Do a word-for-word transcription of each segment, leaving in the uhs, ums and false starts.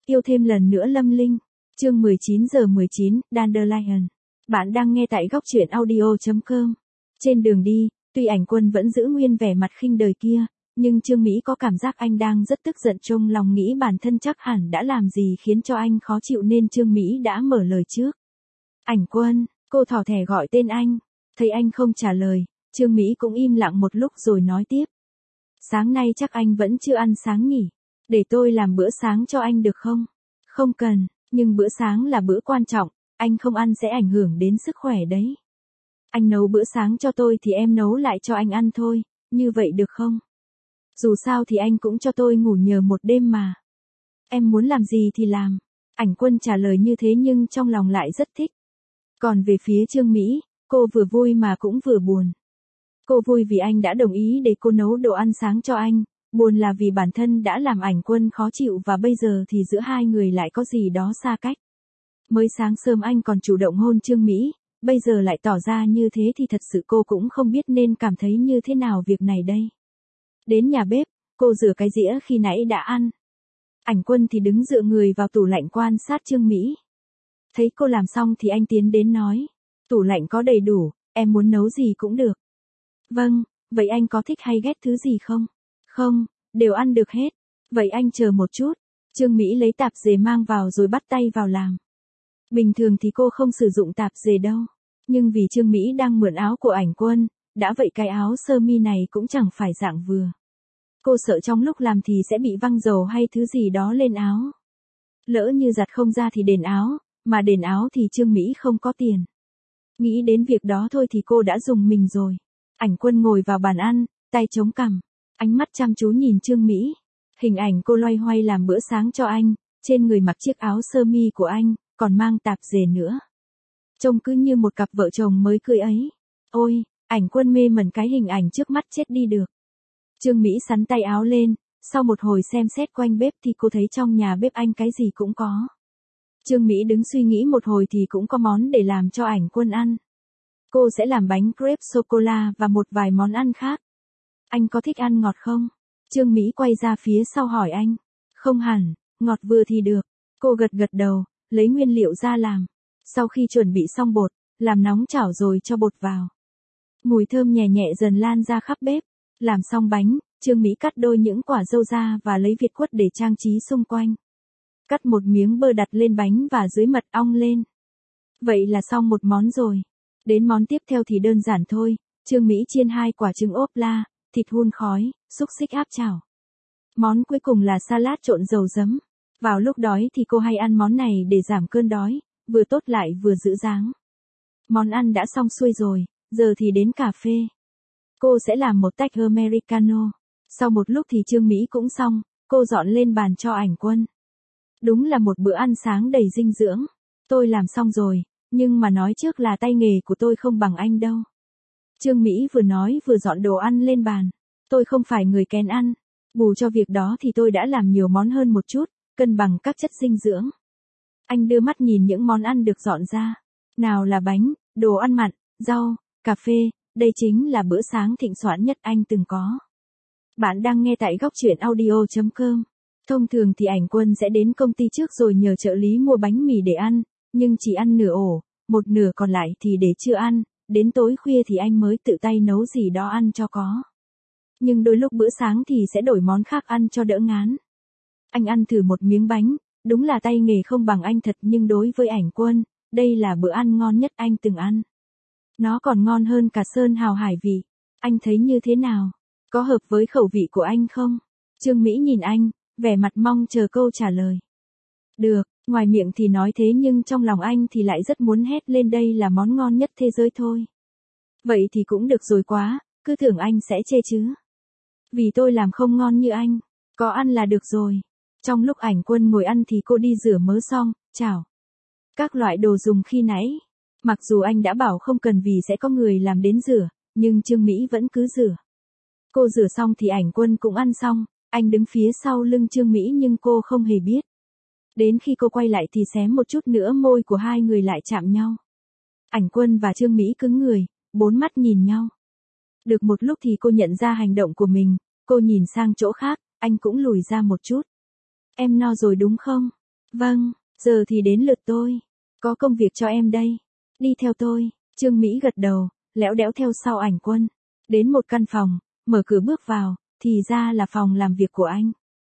Yêu thêm lần nữa Lâm Linh. Chương mười chín giờ mười chín, Dandelion. Bạn đang nghe tại góc truyện audio chấm com. Trên đường đi, tuy Ảnh Quân vẫn giữ nguyên vẻ mặt khinh đời kia, nhưng Trương Mỹ có cảm giác anh đang rất tức giận, trong lòng nghĩ bản thân chắc hẳn đã làm gì khiến cho anh khó chịu nên Trương Mỹ đã mở lời trước. Ảnh Quân, cô thỏ thẻ gọi tên anh. Thấy anh không trả lời, Trương Mỹ cũng im lặng một lúc rồi nói tiếp. Sáng nay chắc anh vẫn chưa ăn sáng nhỉ? Để tôi làm bữa sáng cho anh được không? Không cần, nhưng bữa sáng là bữa quan trọng, anh không ăn sẽ ảnh hưởng đến sức khỏe đấy. Anh nấu bữa sáng cho tôi thì em nấu lại cho anh ăn thôi, như vậy được không? Dù sao thì anh cũng cho tôi ngủ nhờ một đêm mà. Em muốn làm gì thì làm. Ảnh Quân trả lời như thế nhưng trong lòng lại rất thích. Còn về phía Trương Mỹ, cô vừa vui mà cũng vừa buồn. Cô vui vì anh đã đồng ý để cô nấu đồ ăn sáng cho anh, buồn là vì bản thân đã làm Ảnh Quân khó chịu và bây giờ thì giữa hai người lại có gì đó xa cách. Mới sáng sớm anh còn chủ động hôn Trương Mỹ, bây giờ lại tỏ ra như thế thì thật sự cô cũng không biết nên cảm thấy như thế nào việc này đây. Đến nhà bếp, cô rửa cái dĩa khi nãy đã ăn. Ảnh Quân thì đứng dựa người vào tủ lạnh quan sát Trương Mỹ. Thấy cô làm xong thì anh tiến đến nói, tủ lạnh có đầy đủ, em muốn nấu gì cũng được. Vâng, vậy anh có thích hay ghét thứ gì không? Không, đều ăn được hết. Vậy anh chờ một chút. Trương Mỹ lấy tạp dề mang vào rồi bắt tay vào làm. Bình thường thì cô không sử dụng tạp dề đâu. Nhưng vì Trương Mỹ đang mượn áo của Ảnh Quân, đã vậy cái áo sơ mi này cũng chẳng phải dạng vừa. Cô sợ trong lúc làm thì sẽ bị văng dầu hay thứ gì đó lên áo. Lỡ như giặt không ra thì đền áo, mà đền áo thì Trương Mỹ không có tiền. Nghĩ đến việc đó thôi thì cô đã dùng mình rồi. Ảnh Quân ngồi vào bàn ăn, tay chống cằm, ánh mắt chăm chú nhìn Trương Mỹ. Hình ảnh cô loay hoay làm bữa sáng cho anh, trên người mặc chiếc áo sơ mi của anh, còn mang tạp dề nữa. Trông cứ như một cặp vợ chồng mới cưới ấy. Ôi, Ảnh Quân mê mẩn cái hình ảnh trước mắt chết đi được. Trương Mỹ xắn tay áo lên, sau một hồi xem xét quanh bếp thì cô thấy trong nhà bếp anh cái gì cũng có. Trương Mỹ đứng suy nghĩ một hồi thì cũng có món để làm cho Ảnh Quân ăn. Cô sẽ làm bánh crepe sô-cô-la và một vài món ăn khác. Anh có thích ăn ngọt không? Trương Mỹ quay ra phía sau hỏi anh. Không hẳn, ngọt vừa thì được. Cô gật gật đầu, lấy nguyên liệu ra làm. Sau khi chuẩn bị xong bột, làm nóng chảo rồi cho bột vào. Mùi thơm nhẹ nhẹ dần lan ra khắp bếp. Làm xong bánh, Trương Mỹ cắt đôi những quả dâu ra và lấy việt quất để trang trí xung quanh. Cắt một miếng bơ đặt lên bánh và dưới mật ong lên. Vậy là xong một món rồi. Đến món tiếp theo thì đơn giản thôi, Trương Mỹ chiên hai quả trứng ốp la, thịt hun khói, xúc xích áp chảo. Món cuối cùng là salad trộn dầu giấm. Vào lúc đói thì cô hay ăn món này để giảm cơn đói, vừa tốt lại vừa giữ dáng. Món ăn đã xong xuôi rồi, giờ thì đến cà phê. Cô sẽ làm một tách Americano. Sau một lúc thì Trương Mỹ cũng xong, cô dọn lên bàn cho Ảnh Quân. Đúng là một bữa ăn sáng đầy dinh dưỡng. Tôi làm xong rồi, nhưng mà nói trước là tay nghề của tôi không bằng anh đâu. Trương Mỹ vừa nói vừa dọn đồ ăn lên bàn. Tôi không phải người kén ăn. Bù cho việc đó thì tôi đã làm nhiều món hơn một chút, cân bằng các chất dinh dưỡng. Anh đưa mắt nhìn những món ăn được dọn ra. Nào là bánh, đồ ăn mặn, rau, cà phê, đây chính là bữa sáng thịnh soạn nhất anh từng có. Bạn đang nghe tại góc truyện audio chấm com. Thông thường thì Ảnh Quân sẽ đến công ty trước rồi nhờ trợ lý mua bánh mì để ăn, nhưng chỉ ăn nửa ổ, một nửa còn lại thì để chưa ăn, đến tối khuya thì anh mới tự tay nấu gì đó ăn cho có. Nhưng đôi lúc bữa sáng thì sẽ đổi món khác ăn cho đỡ ngán. Anh ăn thử một miếng bánh, đúng là tay nghề không bằng anh thật nhưng đối với Ảnh Quân, đây là bữa ăn ngon nhất anh từng ăn. Nó còn ngon hơn cả sơn hào hải vị. Anh thấy như thế nào? Có hợp với khẩu vị của anh không? Trương Mỹ nhìn anh, vẻ mặt mong chờ câu trả lời. Được, ngoài miệng thì nói thế nhưng trong lòng anh thì lại rất muốn hét lên đây là món ngon nhất thế giới thôi. Vậy thì cũng được rồi quá, cứ tưởng anh sẽ chê chứ. Vì tôi làm không ngon như anh, có ăn là được rồi. Trong lúc Ảnh Quân ngồi ăn thì cô đi rửa mớ xong, chảo. Các loại đồ dùng khi nãy. Mặc dù anh đã bảo không cần vì sẽ có người làm đến rửa, nhưng Trương Mỹ vẫn cứ rửa. Cô rửa xong thì Ảnh Quân cũng ăn xong, anh đứng phía sau lưng Trương Mỹ nhưng cô không hề biết. Đến khi cô quay lại thì xém một chút nữa môi của hai người lại chạm nhau. Ảnh Quân và Trương Mỹ cứng người, bốn mắt nhìn nhau. Được một lúc thì cô nhận ra hành động của mình, cô nhìn sang chỗ khác, anh cũng lùi ra một chút. Em no rồi đúng không? Vâng, giờ thì đến lượt tôi. Có công việc cho em đây. Đi theo tôi. Trương Mỹ gật đầu, lẽo đẽo theo sau Ảnh Quân. Đến một căn phòng, mở cửa bước vào, thì ra là phòng làm việc của anh.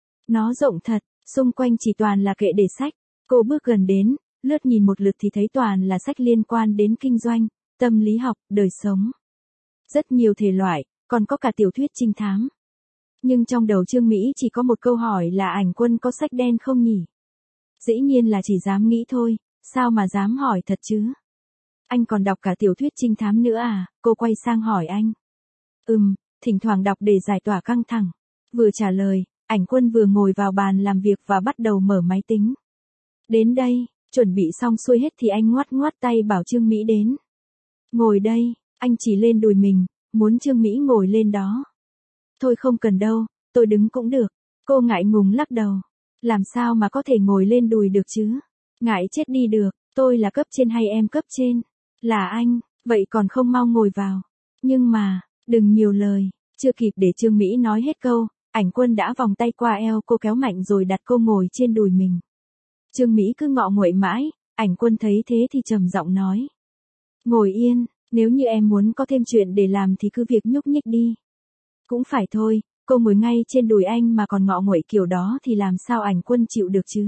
Nó rộng thật, xung quanh chỉ toàn là kệ để sách. Cô bước gần đến, lướt nhìn một lượt thì thấy toàn là sách liên quan đến kinh doanh, tâm lý học, đời sống. Rất nhiều thể loại, còn có cả tiểu thuyết trinh thám. Nhưng trong đầu Trương Mỹ chỉ có một câu hỏi là Ảnh Quân có sách đen không nhỉ? Dĩ nhiên là chỉ dám nghĩ thôi, sao mà dám hỏi thật chứ? Anh còn đọc cả tiểu thuyết trinh thám nữa à? Cô quay sang hỏi anh. Ừm, thỉnh thoảng đọc để giải tỏa căng thẳng. Vừa trả lời, Ảnh Quân vừa ngồi vào bàn làm việc và bắt đầu mở máy tính. Đến đây, chuẩn bị xong xuôi hết thì anh ngoắt ngoắt tay bảo Trương Mỹ đến. Ngồi đây, anh chỉ lên đùi mình, muốn Trương Mỹ ngồi lên đó. Thôi không cần đâu, tôi đứng cũng được. Cô ngại ngùng lắc đầu. Làm sao mà có thể ngồi lên đùi được chứ? Ngại chết đi được, tôi là cấp trên hay em cấp trên? Là anh, vậy còn không mau ngồi vào. Nhưng mà, đừng nhiều lời, chưa kịp để Trương Mỹ nói hết câu, Ảnh Quân đã vòng tay qua eo cô kéo mạnh rồi đặt cô ngồi trên đùi mình. Trương Mỹ cứ ngọ nguậy mãi, Ảnh Quân thấy thế thì trầm giọng nói. Ngồi yên, nếu như em muốn có thêm chuyện để làm thì cứ việc nhúc nhích đi. Cũng phải thôi, cô ngồi ngay trên đùi anh mà còn ngọ nguậy kiểu đó thì làm sao Ảnh Quân chịu được chứ?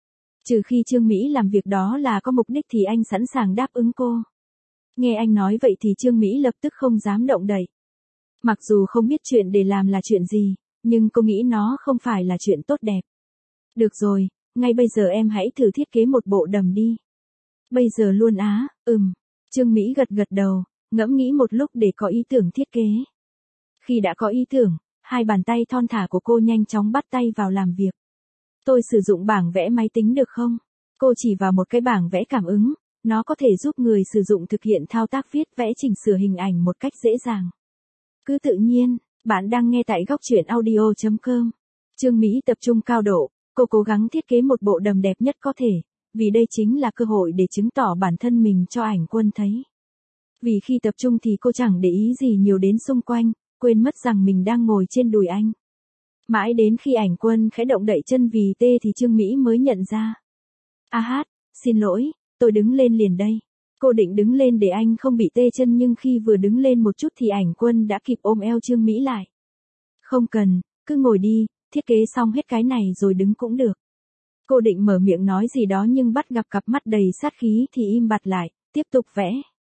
Trừ khi Trương Mỹ làm việc đó là có mục đích thì anh sẵn sàng đáp ứng cô. Nghe anh nói vậy thì Trương Mỹ lập tức không dám động đậy. Mặc dù không biết chuyện để làm là chuyện gì, nhưng cô nghĩ nó không phải là chuyện tốt đẹp. Được rồi, ngay bây giờ em hãy thử thiết kế một bộ đầm đi. Bây giờ luôn á, ừm. Trương Mỹ gật gật đầu, ngẫm nghĩ một lúc để có ý tưởng thiết kế. Khi đã có ý tưởng, hai bàn tay thon thả của cô nhanh chóng bắt tay vào làm việc. Tôi sử dụng bảng vẽ máy tính được không? Cô chỉ vào một cái bảng vẽ cảm ứng, nó có thể giúp người sử dụng thực hiện thao tác viết vẽ chỉnh sửa hình ảnh một cách dễ dàng. Cứ tự nhiên, bạn đang nghe tại góc truyện audio chấm com. Trương Mỹ tập trung cao độ, cô cố gắng thiết kế một bộ đầm đẹp nhất có thể, vì đây chính là cơ hội để chứng tỏ bản thân mình cho Ảnh Quân thấy. Vì khi tập trung thì cô chẳng để ý gì nhiều đến xung quanh, quên mất rằng mình đang ngồi trên đùi anh. Mãi đến khi Ảnh Quân khẽ động đậy chân vì tê thì Trương Mỹ mới nhận ra. A hát, xin lỗi, tôi đứng lên liền đây. Cô định đứng lên để anh không bị tê chân nhưng khi vừa đứng lên một chút thì Ảnh Quân đã kịp ôm eo Trương Mỹ lại. Không cần, cứ ngồi đi, thiết kế xong hết cái này rồi đứng cũng được. Cô định mở miệng nói gì đó nhưng bắt gặp cặp mắt đầy sát khí thì im bặt lại, tiếp tục vẽ.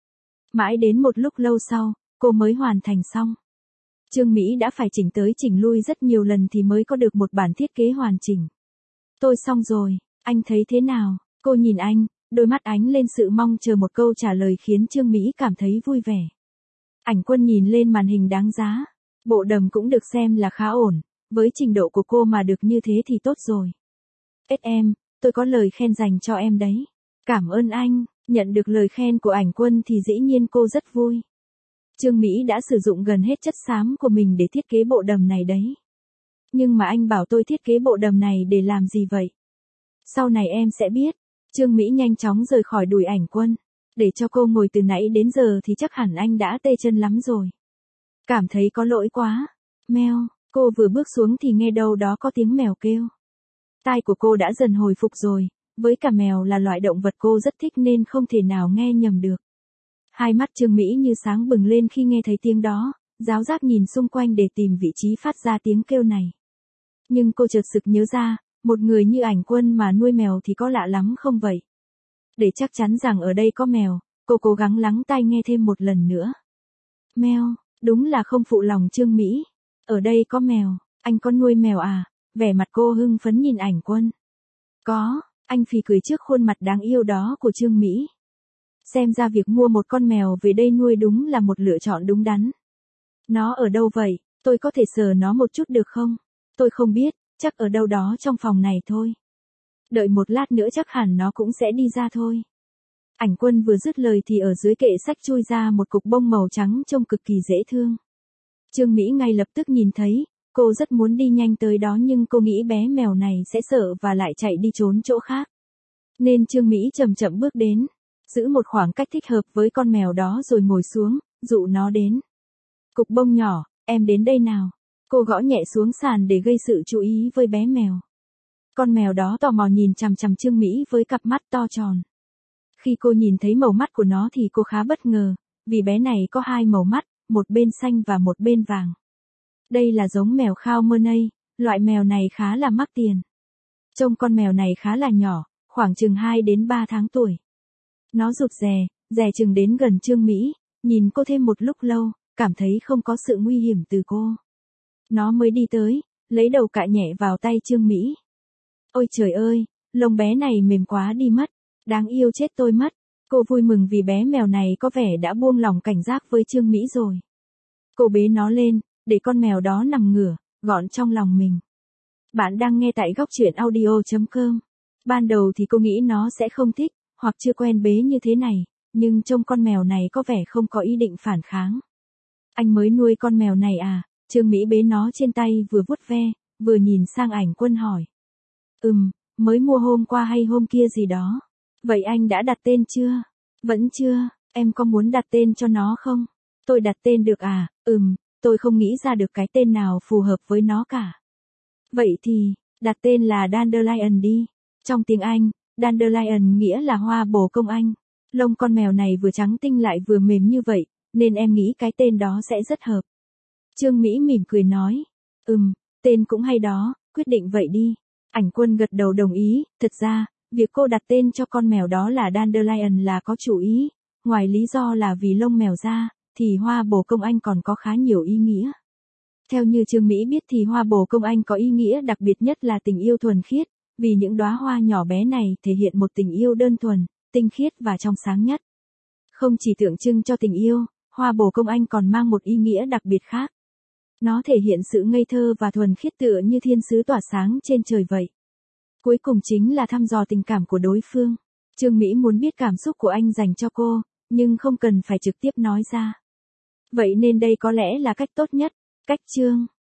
Mãi đến một lúc lâu sau, cô mới hoàn thành xong. Trương Mỹ đã phải chỉnh tới chỉnh lui rất nhiều lần thì mới có được một bản thiết kế hoàn chỉnh. Tôi xong rồi, anh thấy thế nào? Cô nhìn anh, đôi mắt ánh lên sự mong chờ một câu trả lời khiến Trương Mỹ cảm thấy vui vẻ. Ảnh Quân nhìn lên màn hình đáng giá. Bộ đầm cũng được xem là khá ổn, với trình độ của cô mà được như thế thì tốt rồi. ét em, tôi có lời khen dành cho em đấy. Cảm ơn anh, nhận được lời khen của Ảnh Quân thì dĩ nhiên cô rất vui. Trương Mỹ đã sử dụng gần hết chất xám của mình để thiết kế bộ đầm này đấy. Nhưng mà anh bảo tôi thiết kế bộ đầm này để làm gì vậy? Sau này em sẽ biết. Trương Mỹ nhanh chóng rời khỏi đùi Ảnh Quân. Để cho cô ngồi từ nãy đến giờ thì chắc hẳn anh đã tê chân lắm rồi. Cảm thấy có lỗi quá. Meo, cô vừa bước xuống thì nghe đâu đó có tiếng mèo kêu. Tai của cô đã dần hồi phục rồi, với cả mèo là loại động vật cô rất thích nên không thể nào nghe nhầm được. Hai mắt Trương Mỹ như sáng bừng lên khi nghe thấy tiếng đó, giáo giác nhìn xung quanh để tìm vị trí phát ra tiếng kêu này. Nhưng cô chợt sực nhớ ra, một người như Ảnh Quân mà nuôi mèo thì có lạ lắm không vậy? Để chắc chắn rằng ở đây có mèo, cô cố gắng lắng tai nghe thêm một lần nữa. Mèo, đúng là không phụ lòng Trương Mỹ. Ở đây có mèo, anh có nuôi mèo à? Vẻ mặt cô hưng phấn nhìn Ảnh Quân. Có, anh phì cười trước khuôn mặt đáng yêu đó của Trương Mỹ. Xem ra việc mua một con mèo về đây nuôi đúng là một lựa chọn đúng đắn. Nó ở đâu vậy? Tôi có thể sờ nó một chút được không? Tôi không biết, chắc ở đâu đó trong phòng này thôi. Đợi một lát nữa chắc hẳn nó cũng sẽ đi ra thôi. Ảnh Quân vừa dứt lời thì ở dưới kệ sách chui ra một cục bông màu trắng trông cực kỳ dễ thương. Trương Mỹ ngay lập tức nhìn thấy, cô rất muốn đi nhanh tới đó nhưng cô nghĩ bé mèo này sẽ sợ và lại chạy đi trốn chỗ khác. Nên Trương Mỹ chậm chậm bước đến, giữ một khoảng cách thích hợp với con mèo đó rồi ngồi xuống, dụ nó đến. Cục bông nhỏ, em đến đây nào. Cô gõ nhẹ xuống sàn để gây sự chú ý với bé mèo. Con mèo đó tò mò nhìn chằm chằm Trương Mỹ với cặp mắt to tròn. Khi cô nhìn thấy màu mắt của nó thì cô khá bất ngờ, vì bé này có hai màu mắt, một bên xanh và một bên vàng. Đây là giống mèo Khao Mernay, loại mèo này khá là mắc tiền. Trông con mèo này khá là nhỏ, khoảng chừng hai đến ba tháng tuổi. Nó rụt rè, rè chừng đến gần Trương Mỹ, nhìn cô thêm một lúc lâu, cảm thấy không có sự nguy hiểm từ cô. Nó mới đi tới, lấy đầu cạ nhẹ vào tay Trương Mỹ. Ôi trời ơi, lông bé này mềm quá đi mất, đáng yêu chết tôi mất. Cô vui mừng vì bé mèo này có vẻ đã buông lỏng cảnh giác với Trương Mỹ rồi. Cô bế nó lên, để con mèo đó nằm ngửa, gọn trong lòng mình. Bạn đang nghe tại góc truyện audio chấm com. Ban đầu thì cô nghĩ nó sẽ không thích, hoặc chưa quen bế như thế này, nhưng trông con mèo này có vẻ không có ý định phản kháng. Anh mới nuôi con mèo này à? Trương Mỹ bế nó trên tay vừa vuốt ve, vừa nhìn sang Ảnh Quân hỏi. Ừm, mới mua hôm qua hay hôm kia gì đó. Vậy anh đã đặt tên chưa? Vẫn chưa, em có muốn đặt tên cho nó không? Tôi đặt tên được à? Ừm, tôi không nghĩ ra được cái tên nào phù hợp với nó cả. Vậy thì, đặt tên là Dandelion đi. Trong tiếng Anh, Dandelion nghĩa là hoa bồ công anh. Lông con mèo này vừa trắng tinh lại vừa mềm như vậy, nên em nghĩ cái tên đó sẽ rất hợp. Trương Mỹ mỉm cười nói. Ừm, tên cũng hay đó, quyết định vậy đi. Ảnh Quân gật đầu đồng ý, thật ra, việc cô đặt tên cho con mèo đó là Dandelion là có chủ ý, ngoài lý do là vì lông mèo ra, thì hoa bồ công anh còn có khá nhiều ý nghĩa. Theo như Trương Mỹ biết thì hoa bồ công anh có ý nghĩa đặc biệt nhất là tình yêu thuần khiết, vì những đóa hoa nhỏ bé này thể hiện một tình yêu đơn thuần, tinh khiết và trong sáng nhất. Không chỉ tượng trưng cho tình yêu, hoa bồ công anh còn mang một ý nghĩa đặc biệt khác. Nó thể hiện sự ngây thơ và thuần khiết tựa như thiên sứ tỏa sáng trên trời vậy. Cuối cùng chính là thăm dò tình cảm của đối phương. Trương Mỹ muốn biết cảm xúc của anh dành cho cô, nhưng không cần phải trực tiếp nói ra. Vậy nên đây có lẽ là cách tốt nhất. Cách chương